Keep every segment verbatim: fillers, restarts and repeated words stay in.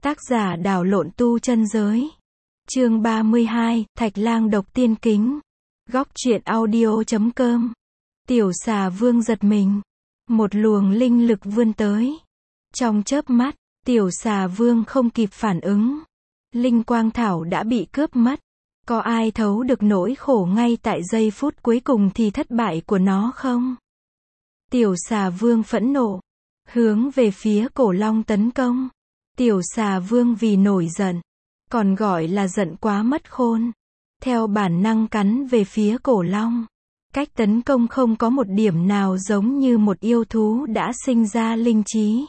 Tác giả đảo lộn tu chân giới. Chương ba mươi hai, Thạch Lang độc tiên kính. Góc truyện audio chấm com. Tiểu xà vương giật mình. Một luồng linh lực vươn tới. Trong chớp mắt, tiểu xà vương không kịp phản ứng. Linh quang thảo đã bị cướp mất. Có ai thấu được nỗi khổ ngay tại giây phút cuối cùng thì thất bại của nó không? Tiểu xà vương phẫn nộ, hướng về phía cổ long tấn công. Tiểu xà vương vì nổi giận, còn gọi là giận quá mất khôn, theo bản năng cắn về phía cổ long. Cách tấn công không có một điểm nào giống như một yêu thú đã sinh ra linh trí.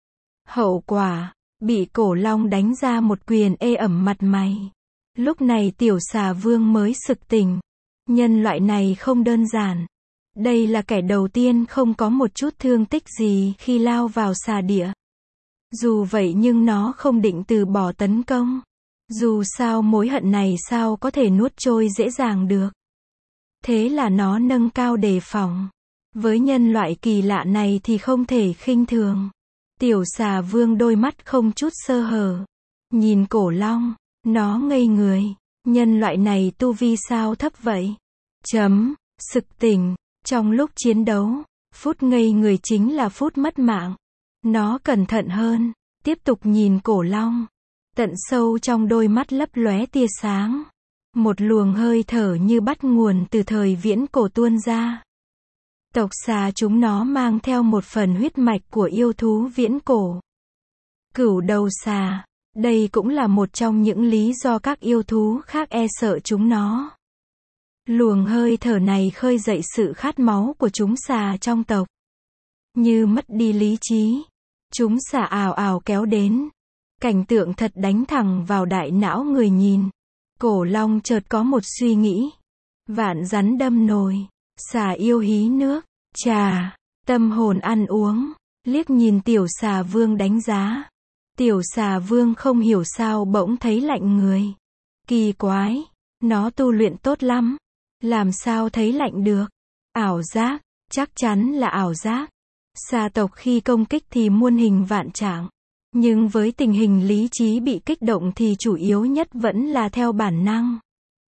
Hậu quả, bị cổ long đánh ra một quyền ê ẩm mặt mày. Lúc này tiểu xà vương mới sực tỉnh. Nhân loại này không đơn giản. Đây là kẻ đầu tiên không có một chút thương tích gì khi lao vào xà địa. Dù vậy nhưng nó không định từ bỏ tấn công. Dù sao mối hận này sao có thể nuốt trôi dễ dàng được. Thế là nó nâng cao đề phòng. Với nhân loại kỳ lạ này thì không thể khinh thường. Tiểu xà vương đôi mắt không chút sơ hở. Nhìn cổ long, nó ngây người. Nhân loại này tu vi sao thấp vậy? Chấm, sực tỉnh. Trong lúc chiến đấu, phút ngây người chính là phút mất mạng. Nó cẩn thận hơn, tiếp tục nhìn cổ long. Tận sâu trong đôi mắt lấp lóe tia sáng. Một luồng hơi thở như bắt nguồn từ thời viễn cổ tuôn ra. Tộc xà chúng nó mang theo một phần huyết mạch của yêu thú viễn cổ. Cửu đầu xà, đây cũng là một trong những lý do các yêu thú khác e sợ chúng nó. Luồng hơi thở này khơi dậy sự khát máu của chúng xà trong tộc. Như mất đi lý trí, chúng xà ào ào kéo đến. Cảnh tượng thật đánh thẳng vào đại não người nhìn. Cổ long chợt có một suy nghĩ. Vạn rắn đâm nồi, xà yêu hí nước, trà, tâm hồn ăn uống. Liếc nhìn tiểu xà vương đánh giá. Tiểu xà vương không hiểu sao bỗng thấy lạnh người. Kỳ quái, nó tu luyện tốt lắm. Làm sao thấy lạnh được? Ảo giác, chắc chắn là ảo giác. Xà tộc khi công kích thì muôn hình vạn trạng. Nhưng với tình hình lý trí bị kích động thì chủ yếu nhất vẫn là theo bản năng.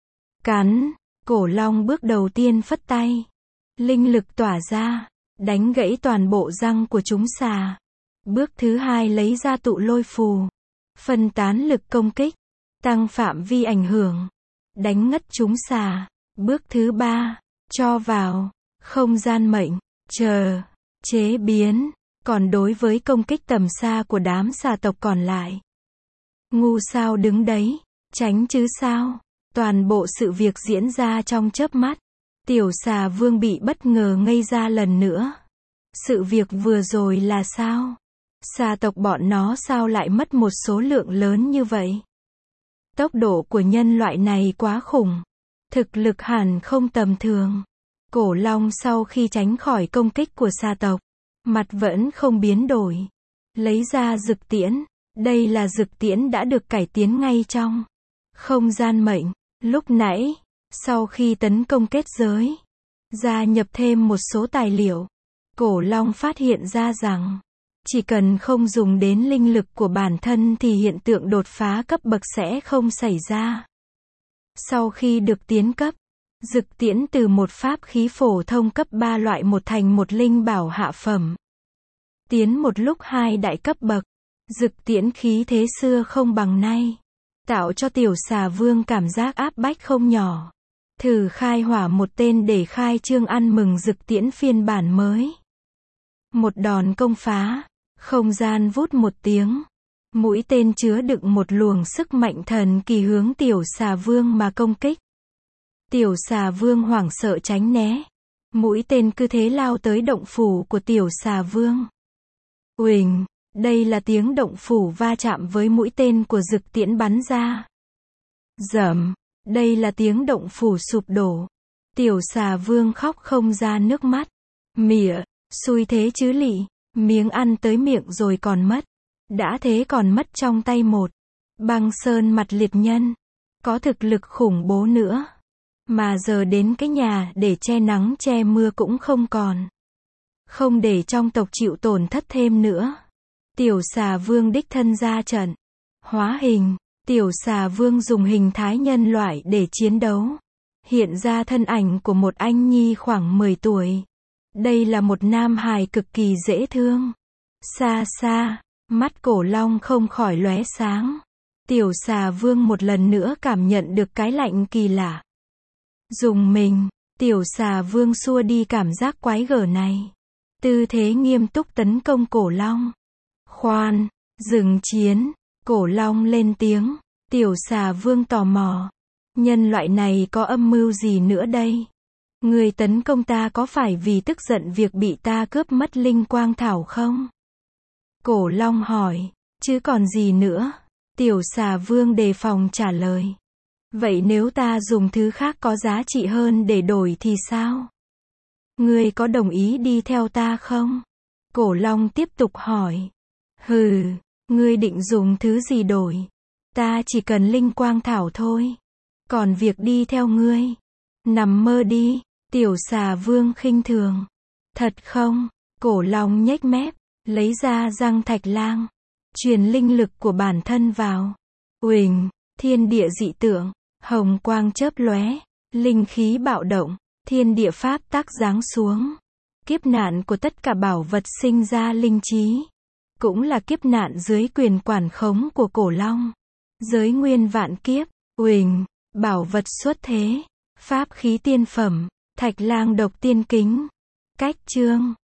Cắn, cổ long bước đầu tiên phất tay. Linh lực tỏa ra, đánh gãy toàn bộ răng của chúng xà. Bước thứ hai lấy ra tụ lôi phù. Phân tán lực công kích, tăng phạm vi ảnh hưởng. Đánh ngất chúng xà. Bước thứ ba, cho vào, không gian mệnh, chờ, chế biến. Còn đối với công kích tầm xa của đám xà tộc còn lại. Ngu sao đứng đấy, tránh chứ sao. Toàn bộ sự việc diễn ra trong chớp mắt. Tiểu xà vương bị bất ngờ ngây ra lần nữa. Sự việc vừa rồi là sao? Xà tộc bọn nó sao lại mất một số lượng lớn như vậy? Tốc độ của nhân loại này quá khủng. Thực lực hẳn không tầm thường. Cổ long sau khi tránh khỏi công kích của xà tộc, mặt vẫn không biến đổi. Lấy ra dực tiễn. Đây là dực tiễn đã được cải tiến ngay trong không gian mệnh. Lúc nãy, sau khi tấn công kết giới, gia nhập thêm một số tài liệu, cổ long phát hiện ra rằng, chỉ cần không dùng đến linh lực của bản thân thì hiện tượng đột phá cấp bậc sẽ không xảy ra. Sau khi được tiến cấp, dực tiễn từ một pháp khí phổ thông cấp ba loại một thành một linh bảo hạ phẩm. Tiến một lúc hai đại cấp bậc, dực tiễn khí thế xưa không bằng nay. Tạo cho tiểu xà vương cảm giác áp bách không nhỏ. Thử khai hỏa một tên để khai trương ăn mừng dực tiễn phiên bản mới. Một đòn công phá, không gian vút một tiếng. Mũi tên chứa đựng một luồng sức mạnh thần kỳ hướng tiểu xà vương mà công kích. Tiểu xà vương hoảng sợ tránh né. Mũi tên cứ thế lao tới động phủ của tiểu xà vương. Uỳnh, đây là tiếng động phủ va chạm với mũi tên của dực tiễn bắn ra. Dầm, đây là tiếng động phủ sụp đổ. Tiểu xà vương khóc không ra nước mắt. Mỉa, xui thế chứ lị, miếng ăn tới miệng rồi còn mất. Đã thế còn mất trong tay một băng sơn mặt liệt nhân. Có thực lực khủng bố nữa. Mà giờ đến cái nhà để che nắng che mưa cũng không còn. Không để trong tộc chịu tổn thất thêm nữa. Tiểu xà vương đích thân ra trận. Hóa hình, tiểu xà vương dùng hình thái nhân loại để chiến đấu. Hiện ra thân ảnh của một anh nhi khoảng mười tuổi. Đây là một nam hài cực kỳ dễ thương. Xa xa, mắt cổ long không khỏi lóe sáng. Tiểu xà vương một lần nữa cảm nhận được cái lạnh kỳ lạ. Dùng mình, tiểu xà vương xua đi cảm giác quái gở này. Tư thế nghiêm túc tấn công cổ long. Khoan, dừng chiến, cổ long lên tiếng. Tiểu xà vương tò mò. Nhân loại này có âm mưu gì nữa đây? Người tấn công ta có phải vì tức giận việc bị ta cướp mất linh quang thảo không? Cổ long hỏi. Chứ còn gì nữa? Tiểu xà vương đề phòng trả lời. Vậy nếu ta dùng thứ khác có giá trị hơn để đổi thì sao? Ngươi có đồng ý đi theo ta không? Cổ long tiếp tục hỏi. Hừ, ngươi định dùng thứ gì đổi? Ta chỉ cần linh quang thảo thôi. Còn việc đi theo ngươi, nằm mơ đi. Tiểu xà vương khinh thường. Thật không? Cổ long nhếch mép, lấy ra răng thạch lang. Truyền linh lực của bản thân vào. Uỳnh, thiên địa dị tượng, hồng quang chớp lóe, linh khí bạo động, thiên địa pháp tắc giáng xuống. Kiếp nạn của tất cả bảo vật sinh ra linh trí. Cũng là kiếp nạn dưới quyền quản khống của cổ long. Giới nguyên vạn kiếp, uỳnh, bảo vật xuất thế, pháp khí tiên phẩm, thạch lang độc tiên kính. Cách chương